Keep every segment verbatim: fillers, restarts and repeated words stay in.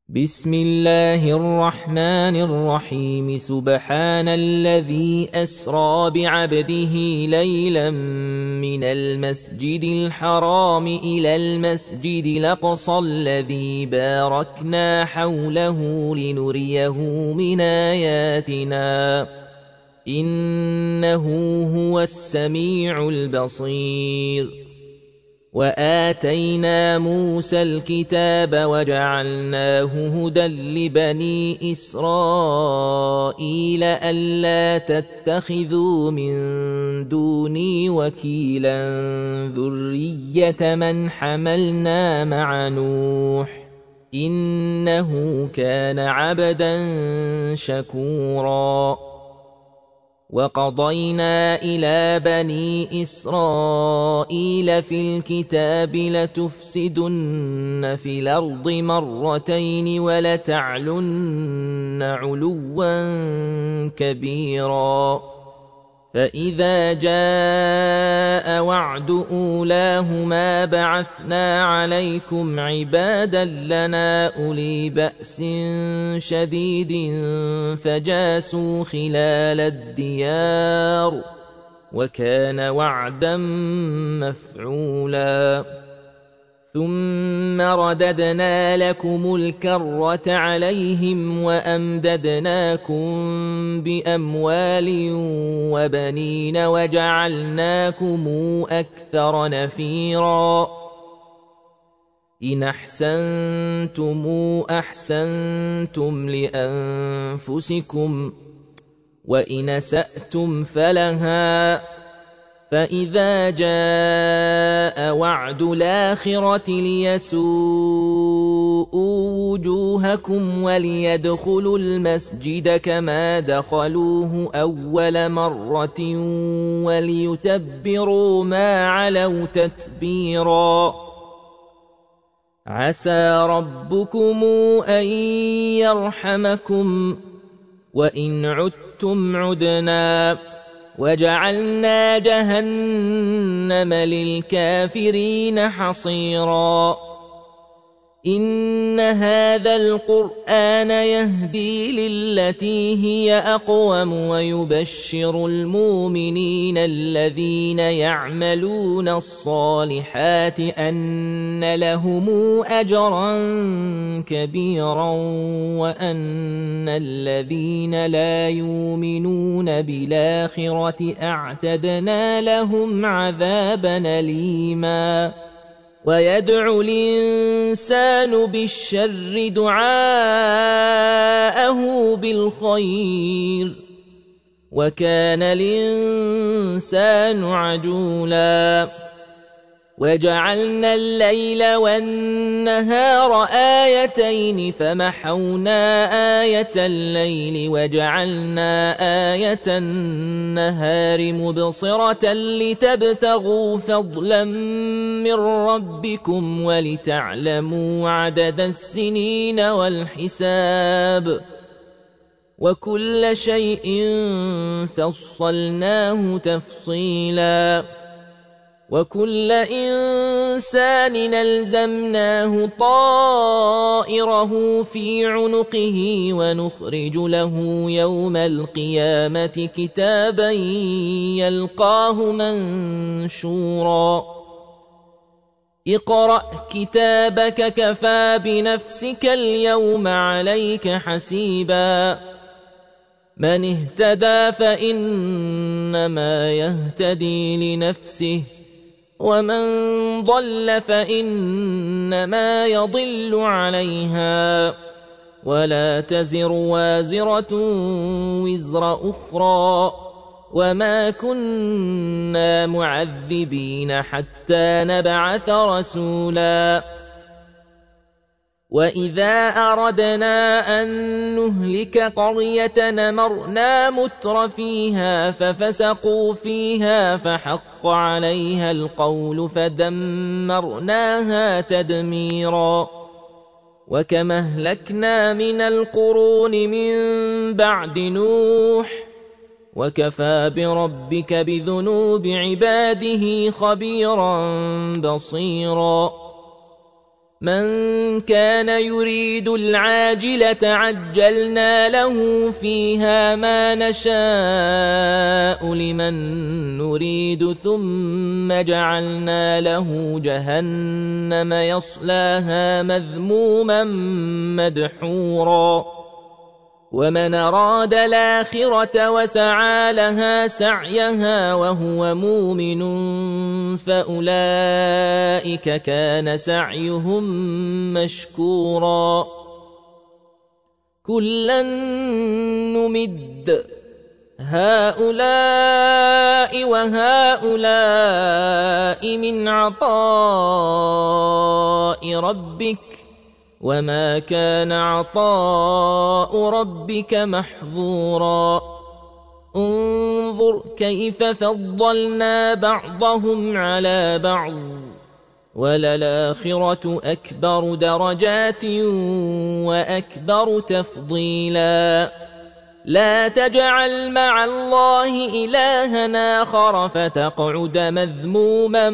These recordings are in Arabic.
بسم الله الرحمن الرحيم سبحان الذي أسرى بعبده ليلا من المسجد الحرام إلى المسجد الأقصى الذي باركنا حوله لنريه من آياتنا إنه هو السميع البصير. وآتينا موسى الكتاب وجعلناه هدى لبني إسرائيل ألا تتخذوا من دوني وكيلا ذرية من حملنا مع نوح إنه كان عبدا شكورا. وقضينا إلى بني إسرائيل في الكتاب لتفسدن في الأرض مرتين ولتعلن علوا كبيرا. فإذا جاء وعد أولاهما بعثنا عليكم عبادا لنا أولي بأس شديد فجاسوا خلال الديار وكان وعدا مفعولا. ثم رددنا لكم الكرة عليهم وأمددناكم بأموال وبنين وجعلناكم أكثر نفيرا. إن أحسنتم أحسنتم لأنفسكم وإن أسأتم فلها. فإذا جاء وعد الآخرة ليسوءوا وجوهكم وليدخلوا المسجد كما دخلوه أول مرة وليتبروا ما علوا تتبيرا. عسى ربكم أن يرحمكم وإن عدتم عدنا وجعلنا جهنم للكافرين حصيرا. إن هذا القرآن يهدي للتي هي أقوم ويبشر المؤمنين الذين يعملون الصالحات أن لهم أجرا كبيرا وأن الذين لا يؤمنون بالآخرة أعتدنا لهم عذابا أليما. ويدعو الإنسان بالشر دعاءه بالخير وكان الإنسان عجولا. وجعلنا الليل والنهار آيتين فمحونا آية الليل وجعلنا آية النهار مبصرة لتبتغوا فضلا من ربكم ولتعلموا عدد السنين والحساب وكل شيء فصلناه تفصيلا. وكل إنسان ألزمناه طائره في عنقه ونخرج له يوم القيامة كتابا يلقاه منشورا. اقرأ كتابك كفى بنفسك اليوم عليك حسيبا. من اهتدى فإنما يهتدي لنفسه ومن ضل فإنما يضل عليها ولا تزر وازرة وزر أخرى وما كنا معذبين حتى نبعث رسولا. وإذا أردنا أن نهلك قرية أمرنا متر فيها ففسقوا فيها فحق عليها القول فدمرناها تدميرا. وكما أهلكنا من القرون من بعد نوح وكفى بربك بذنوب عباده خبيرا بصيرا. من كان يريد العاجلة عجلنا له فيها ما نشاء لمن نريد ثم جعلنا له جهنم يصلاها مذموما مدحورا ومن أراد الآخرة وسعى لها سعيها وهو مؤمن فأولئك كان سعيهم مشكورا كلا نمد هؤلاء وهؤلاء من عطاء ربك وما كان عطاء ربك محظورا انظر كيف فضلنا بعضهم على بعض وللآخرة أكبر درجات وأكبر تفضيلا لا تجعل مع الله إلها آخر فتقعد مذموما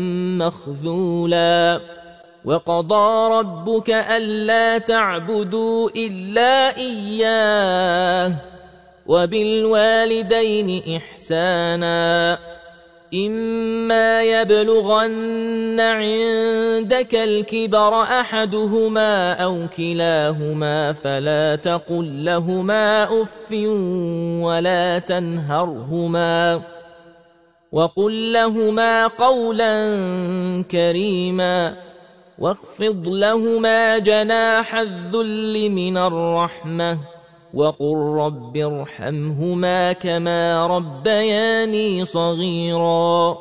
مخذولا وقضى ربك ألا تعبدوا إلا إياه وبالوالدين إحسانا إما يبلغن عندك الكبر أحدهما أو كلاهما فلا تقل لهما أف ولا تنهرهما وقل لهما قولا كريما واخفض لهما جناح الذل من الرحمة وقل رب ارحمهما كما ربياني صغيرا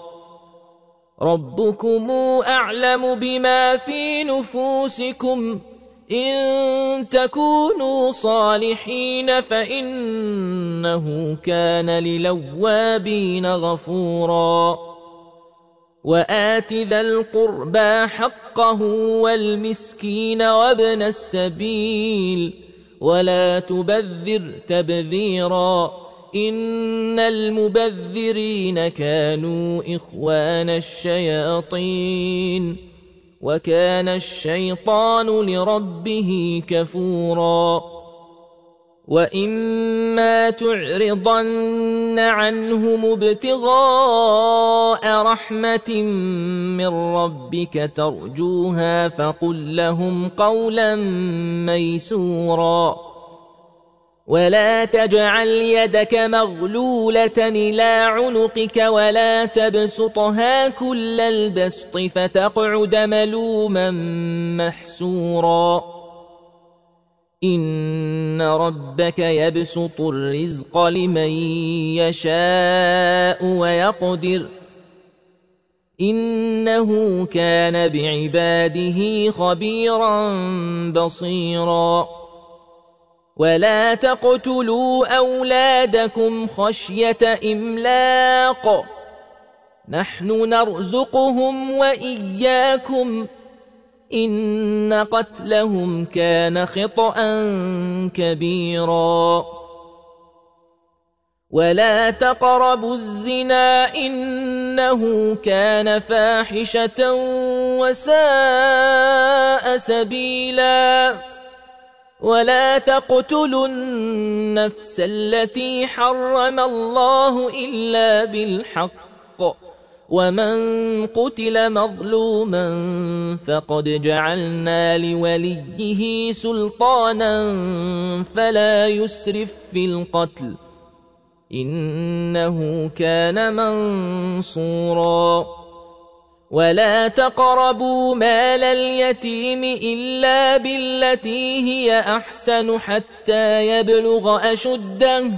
ربكم أعلم بما في نفوسكم إن تكونوا صالحين فإنه كان للوابين غفورا وآت ذا القربى حقه والمسكين وابن السبيل ولا تبذر تبذيرا إن المبذرين كانوا إخوان الشياطين وكان الشيطان لربه كفورا وإما تعرضن عنهم ابتغاء رحمة من ربك ترجوها فقل لهم قولا ميسورا ولا تجعل يدك مغلولة إلى عنقك ولا تبسطها كل البسط فتقعد ملوما محسورا إن ربك يبسط الرزق لمن يشاء ويقدر إنه كان بعباده خبيرا بصيرا ولا تقتلوا أولادكم خشية إملاق نحن نرزقهم وإياكم إن قتلهم كان خطأ كبيرا ولا تقربوا الزنا إنه كان فاحشة وساء سبيلا ولا تقتلوا النفس التي حرم الله إلا بالحق ومن قتل مظلوما فقد جعلنا لوليه سلطانا فلا يسرف في القتل إنه كان منصورا ولا تقربوا مال اليتيم إلا بالتي هي أحسن حتى يبلغ أشده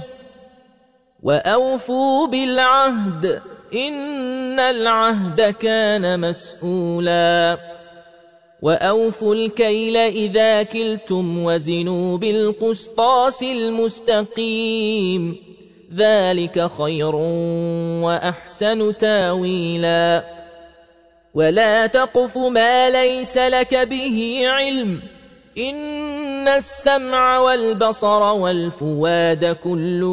وأوفوا بالعهد إن العهد كان مسؤولا وأوفوا الكيل إذا كلتم وزنوا بالقسطاس المستقيم ذلك خير وأحسن تاويلا ولا تقف ما ليس لك به علم إن السمع والبصر والفؤاد كل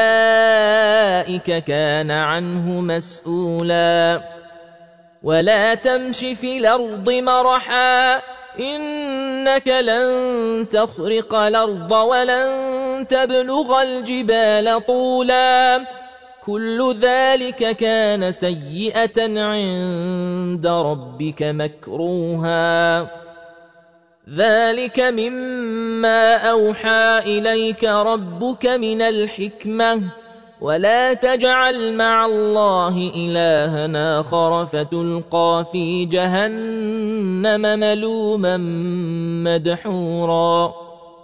أولئك كان عنه مسؤولا ولا تمش في الأرض مرحا إنك لن تخرق الأرض ولن تبلغ الجبال طولا كل ذلك كان سيئة عند ربك مكروها ذلك مما أوحى إليك ربك من الحكمة ولا تجعل مع الله إلها آخر فتلقى في جهنم ملوما مدحورا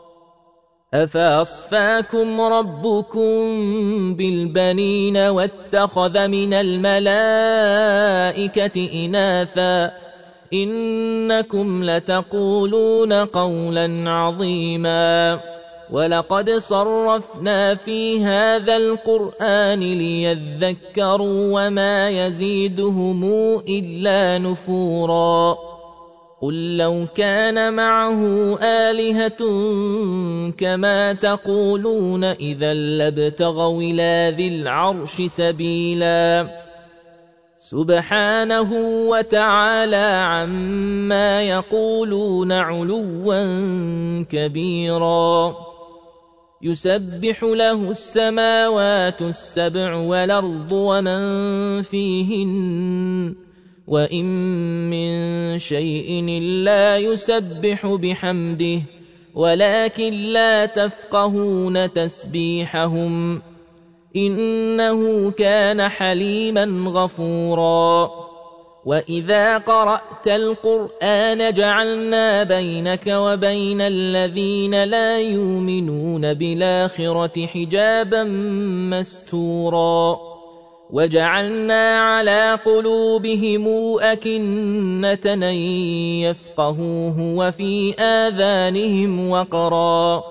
أفأصفاكم ربكم بالبنين واتخذ من الملائكة إناثا إنكم لتقولون قولا عظيما ولقد صرفنا في هذا القرآن ليذكروا وما يزيدهم إلا نفورا قل لو كان معه آلهة كما تقولون إذا لابتغوا إلى ذي العرش سبيلا سبحانه وتعالى عما يقولون علوا كبيرا يسبح له السماوات السبع والأرض ومن فيهن وإن من شيء إلا يسبح بحمده ولكن لا تفقهون تسبيحهم إنه كان حليما غفورا وإذا قرأت القرآن جعلنا بينك وبين الذين لا يؤمنون بالآخرة حجابا مستورا وجعلنا على قلوبهم أكنة أن يفقهوه وفي آذانهم وقرا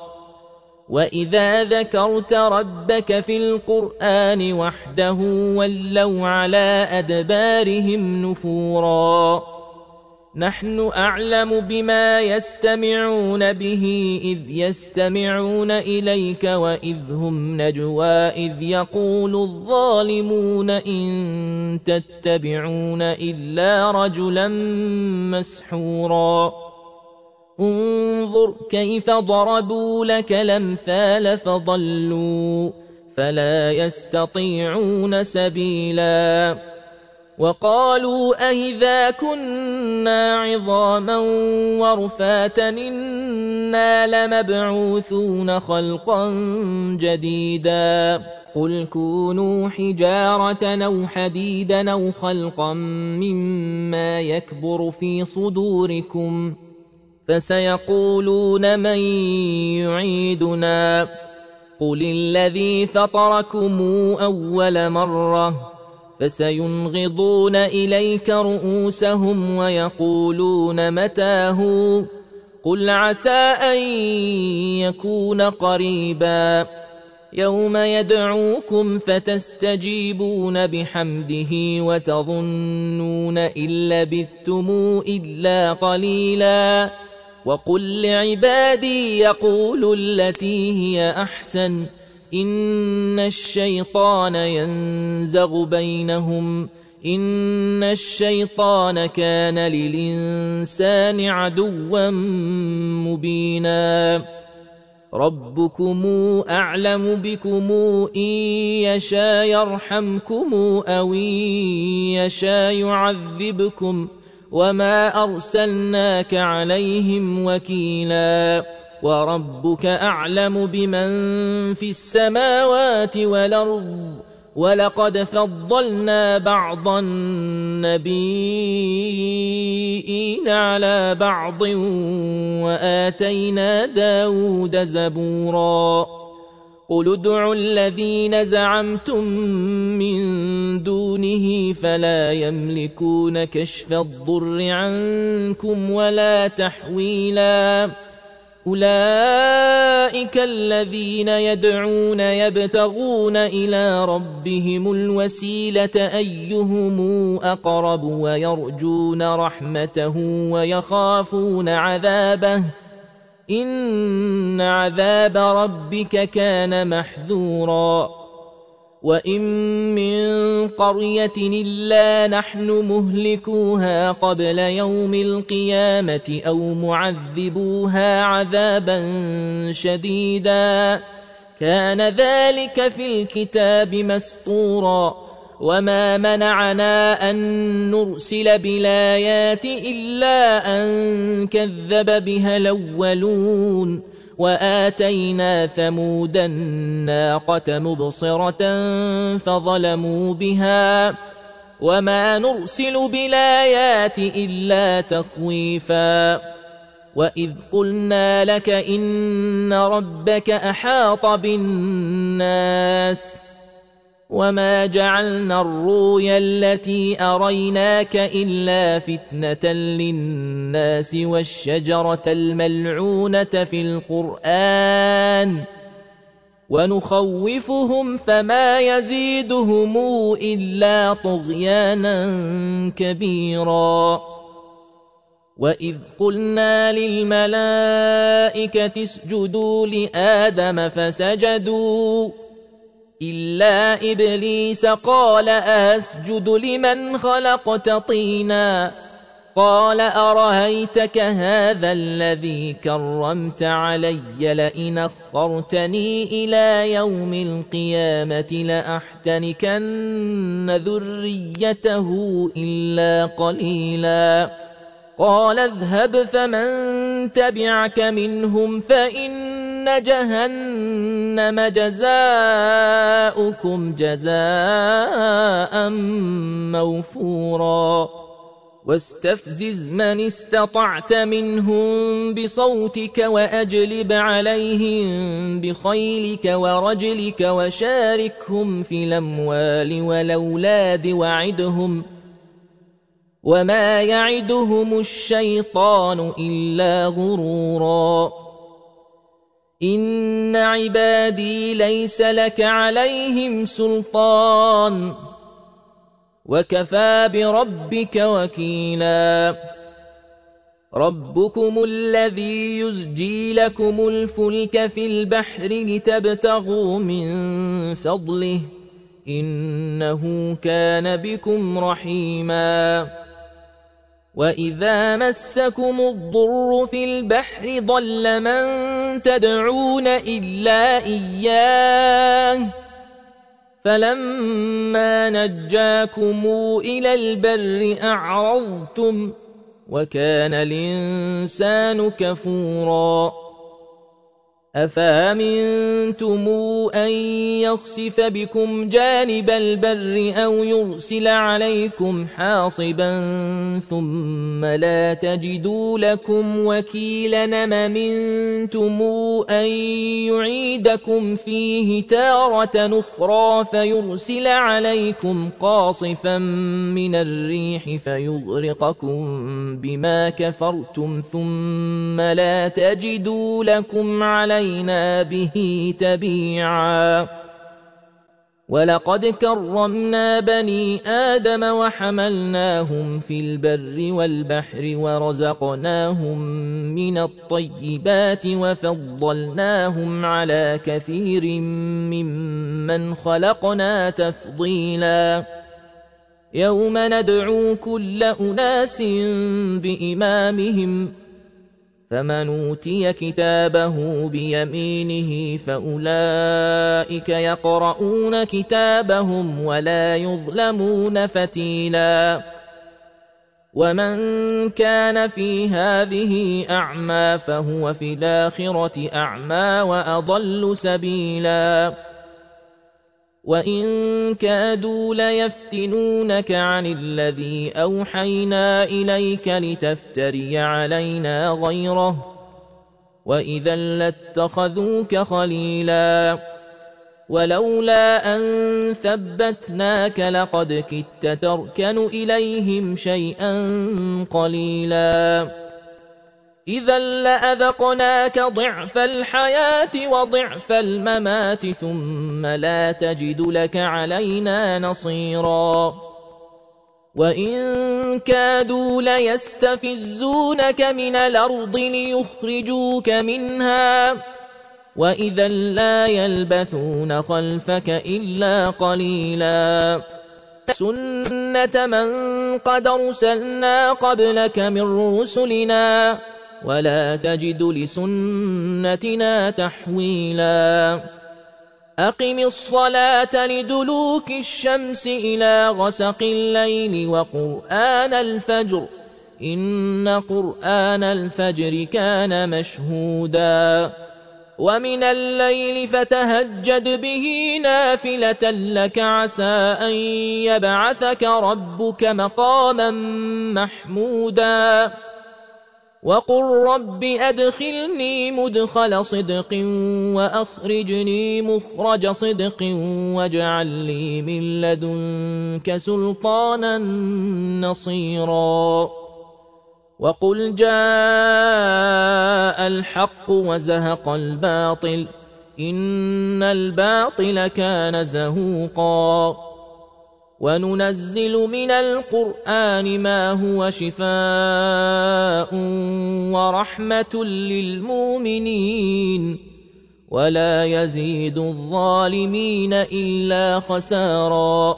وإذا ذكرت ربك في القرآن وحده ولوا على أدبارهم نفورا نحن أعلم بما يستمعون به إذ يستمعون إليك وإذ هم نجوى إذ يقول الظالمون إن تتبعون إلا رجلا مسحورا انظر كيف ضربوا لك الأمثال فضلوا فلا يستطيعون سبيلا وقالوا أئذا كنا عظاما ورفاتا إنا لمبعوثون خلقا جديدا قل كونوا حجارة أو حديدا أو خلقا مما يكبر في صدوركم فسيقولون من يعيدنا قل الذي فطركم أول مرة فسينغضون إليك رؤوسهم ويقولون متاه قل عسى أن يكون قريبا يوم يدعوكم فتستجيبون بحمده وتظنون إن لبثتم إلا قليلا وقل لعبادي يقولوا التي هي أحسن إن الشيطان ينزغ بينهم إن الشيطان كان للإنسان عدوا مبينا ربكم أعلم بكم إن يشاء يرحمكم أو إن يشاء يعذبكم وما أرسلناك عليهم وكيلا وربك أعلم بمن في السماوات والأرض ولقد فضلنا بعض النبيين على بعض وآتينا داود زبورا قل ادعوا الذين زعمتم من دونه فلا يملكون كشف الضر عنكم ولا تحويلا أولئك الذين يدعون يبتغون إلى ربهم الوسيلة أيهم أقرب ويرجون رحمته ويخافون عذابه إن عذاب ربك كان محذورا وإن من قرية إلا نحن مهلكوها قبل يوم القيامة أو معذبوها عذابا شديدا كان ذلك في الكتاب مسطورا وما منعنا أن نرسل بالآيات إلا أن كذب بها الأولون وآتينا ثمود الناقة مبصرة فظلموا بها وما نرسل بالآيات إلا تخويفا وإذ قلنا لك إن ربك أحاط بالناس وما جعلنا الرؤيا التي أريناك إلا فتنة للناس والشجرة الملعونة في القرآن ونخوفهم فما يزيدهم إلا طغيانا كبيرا وإذ قلنا للملائكة اسجدوا لآدم فسجدوا إلا إبليس قال أسجد لمن خلقت طينا قال أرهيتك هذا الذي كرمت علي لئن أخرتني إلى يوم القيامة لأحتنكن ذريته إلا قليلا قال اذهب فمن تبعك منهم فإن جهنم جزاؤكم جزاء موفورا واستفزز من استطعت منهم بصوتك وأجلب عليهم بخيلك ورجلك وشاركهم في الأموال والأولاد وعدهم وما يعدهم الشيطان إلا غرورا إن عبادي ليس لك عليهم سلطان وكفى بربك وكيلا ربكم الذي يزجي لكم الفلك في البحر لتبتغوا من فضله إنه كان بكم رحيما وإذا مسكم الضر في البحر ضل من تدعون إلا إياه فلما نجاكم إلى البر أعرضتم وكان الإنسان كفورا أفأمنتم أن يخسف بكم جانب البر أو يرسل عليكم حاصبا ثم لا تجدوا لكم وكيلا أم أمنتم أن يعيدكم فيه تارة أخرى فيرسل عليكم قاصفا من الريح فيغرقكم بما كفرتم ثم لا تجدوا لكم عليه علينا به تبيعا ولقد كرمنا بني آدم وحملناهم في البر والبحر ورزقناهم من الطيبات وفضلناهم على كثير ممن خلقنا تفضيلا يوم ندعو كل أناس بإمامهم فمن أوتي كتابه بيمينه فأولئك يقرؤون كتابهم ولا يظلمون فتيلا ومن كان في هذه أعمى فهو في الآخرة أعمى وأضل سبيلا وإن كادوا ليفتنونك عن الذي أوحينا إليك لتفتري علينا غيره وإذا لاتخذوك خليلا ولولا أن ثبتناك لقد كدت تركن إليهم شيئا قليلا إذا لأذقناك ضعف الحياة وضعف الممات ثم لا تجد لك علينا نصيرا وإن كادوا ليستفزونك من الأرض ليخرجوك منها وإذا لا يلبثون خلفك إلا قليلا سنة من قد أرسلنا قبلك من رسلنا ولا تجد لسنتنا تحويلا أقم الصلاة لدلوك الشمس إلى غسق الليل وقرآن الفجر إن قرآن الفجر كان مشهودا ومن الليل فتهجد به نافلة لك عسى أن يبعثك ربك مقاما محمودا وقل رب أدخلني مدخل صدق وأخرجني مخرج صدق واجعل لي من لدنك سلطانا نصيرا وقل جاء الحق وزهق الباطل إن الباطل كان زهوقا وننزل من القرآن ما هو شفاء ورحمة للمؤمنين ولا يزيد الظالمين إلا خسارا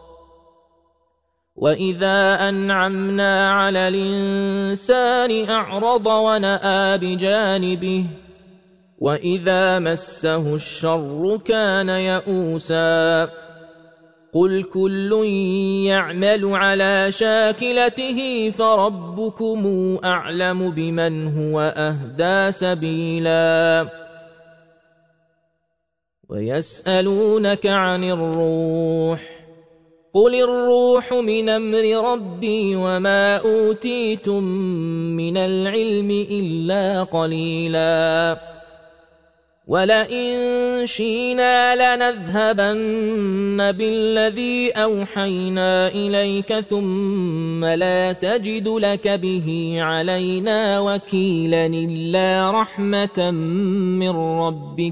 وإذا أنعمنا على الإنسان أعرض ونأى بجانبه وإذا مسه الشر كان يئوسا قل كل يعمل على شاكلته فربكم أعلم بمن هو أهدى سبيلا ويسألونك عن الروح قل الروح من أمر ربي وما أوتيتم من العلم إلا قليلا ولئن شئنا لنذهبن بالذي أوحينا إليك ثم لا تجد لك به علينا وكيلا إلا رحمة من ربك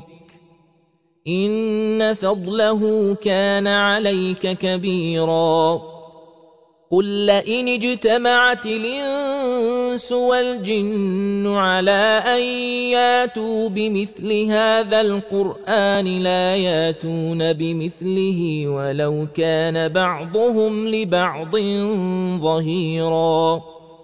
إن فضله كان عليك كبيرا قل لئن اجتمعت الإنس والجن على أن ياتوا بمثل هذا القرآن لا ياتون بمثله ولو كان بعضهم لبعض ظهيرا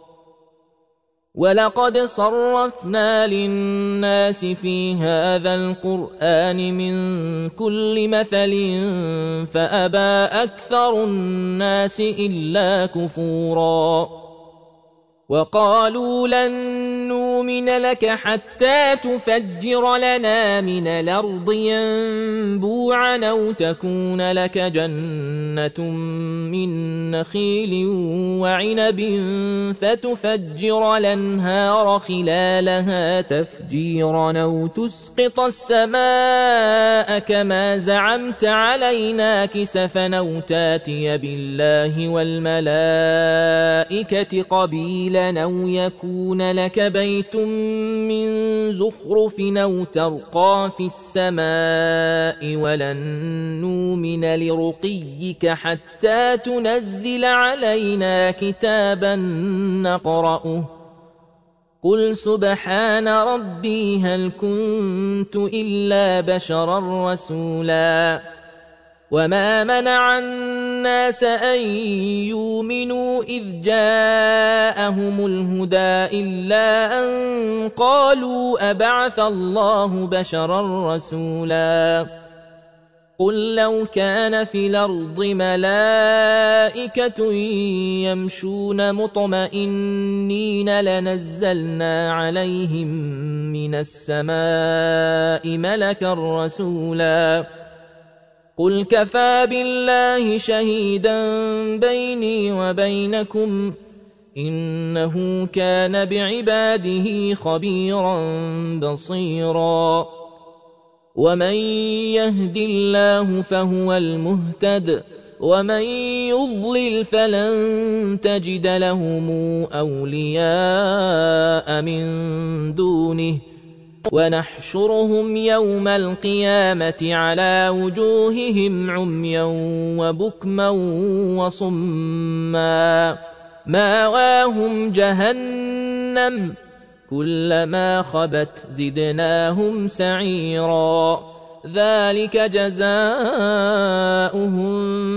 ولقد صرفنا للناس في هذا القرآن من كل مثل فأبى أكثر الناس إلا كفورا وقالوا لن نؤمن لك حتى تفجر لنا من الأرض ينبوعا أو تكون لك جنة من نخيل وعنب فتفجر الأنهار خلالها تفجيرا أو تسقط السماء كما زعمت علينا كسفا أو تاتي بالله والملائكة قبيلا أو يكون لك بيت من زخرف أو ترقى في السماء ولن نؤمن لرقيك حتى تنزل علينا كتابا نقرأه قل سبحان ربي هل كنت إلا بشرا رسولا وما منع الناس أن يؤمنوا إذ جاءهم الهدى إلا أن قالوا أبعث الله بشرا رسولا قل لو كان في الأرض ملائكة يمشون مطمئنين لنزلنا عليهم من السماء ملكا رسولا قل كفى بالله شهيدا بيني وبينكم إنه كان بعباده خبيرا بصيرا ومن يهد الله فهو المهتد ومن يضلل فلن تجد لهم أولياء من دونه ونحشرهم يوم القيامة على وجوههم عميا وبكما وصما ماواهم جهنم كلما خبت زدناهم سعيرا ذلك جزاؤهم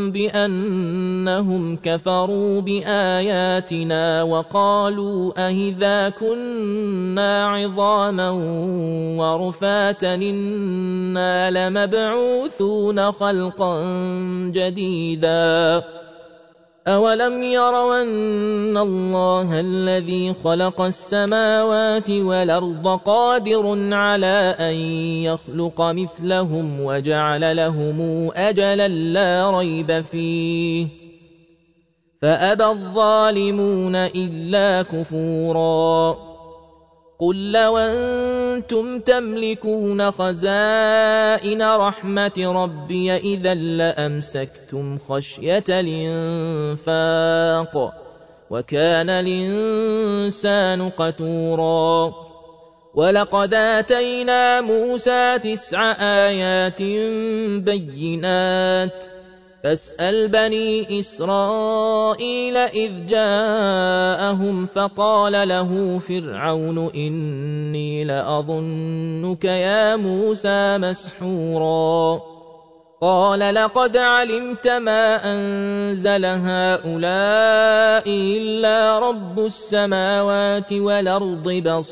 بأنهم كفروا بآياتنا وقالوا أإذا كنا عظاما ورفاتا إنا لمبعوثون خلقا جديدا أولم يروا أن الله الذي خلق السماوات والأرض قادر على أن يخلق مثلهم وجعل لهم أجلا لا ريب فيه فأبى الظالمون إلا كفورا قل لو أنتم تملكون خزائن رحمة ربي إذا لأمسكتم خشية الإنفاق وكان الإنسان قتورا ولقد آتينا موسى تسع آيات بينات فاسأل بني إسرائيل إذ جاءهم فقال له فرعون إني لأظنك يا موسى مسحورا قال لقد علمت ما أنزل هؤلاء إلا رب السماوات والأرض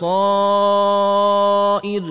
بصائر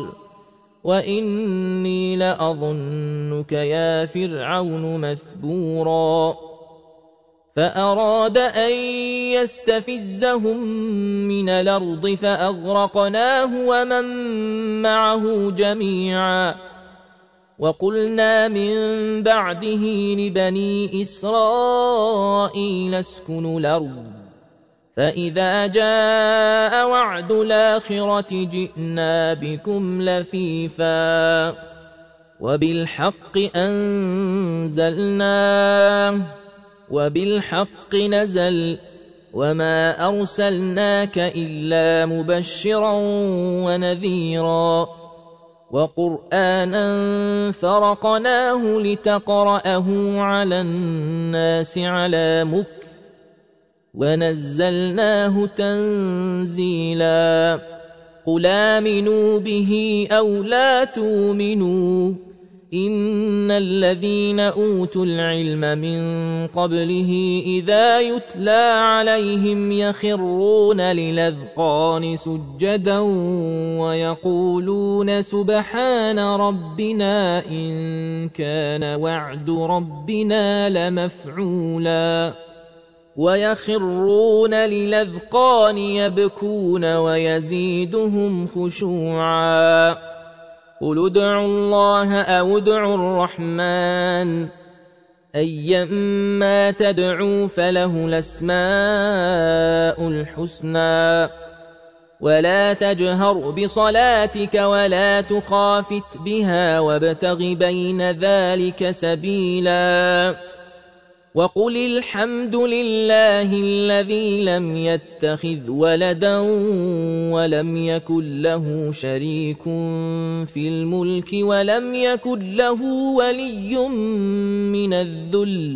وإني لأظنك يا فرعون مثبورا فأراد أن يستفزهم من الأرض فأغرقناه ومن معه جميعا وقلنا من بعده لبني إسرائيل اسكنوا الأرض فإذا جاء وعد الآخرة جئنا بكم لفيفا وبالحق أنزلناه وبالحق نزل وما أرسلناك إلا مبشرا ونذيرا وقرآنا فرقناه لتقرأه على الناس على مكث ونزلناه تنزيلا قل آمنوا به أو لا تؤمنوا إن الذين أوتوا العلم من قبله إذا يتلى عليهم يخرون للأذقان سجدا ويقولون سبحان ربنا إن كان وعد ربنا لمفعولا ويخرون للأذقان يبكون ويزيدهم خشوعا قل ادعوا الله أو ادعوا الرحمن أيما تدعوا فله الأسماء الحسنى ولا تجهر بصلاتك ولا تخافت بها وابتغ بين ذلك سبيلا وقل الحمد لله الذي لم يتخذ ولدا ولم يكن له شريك في الملك ولم يكن له ولي من الذل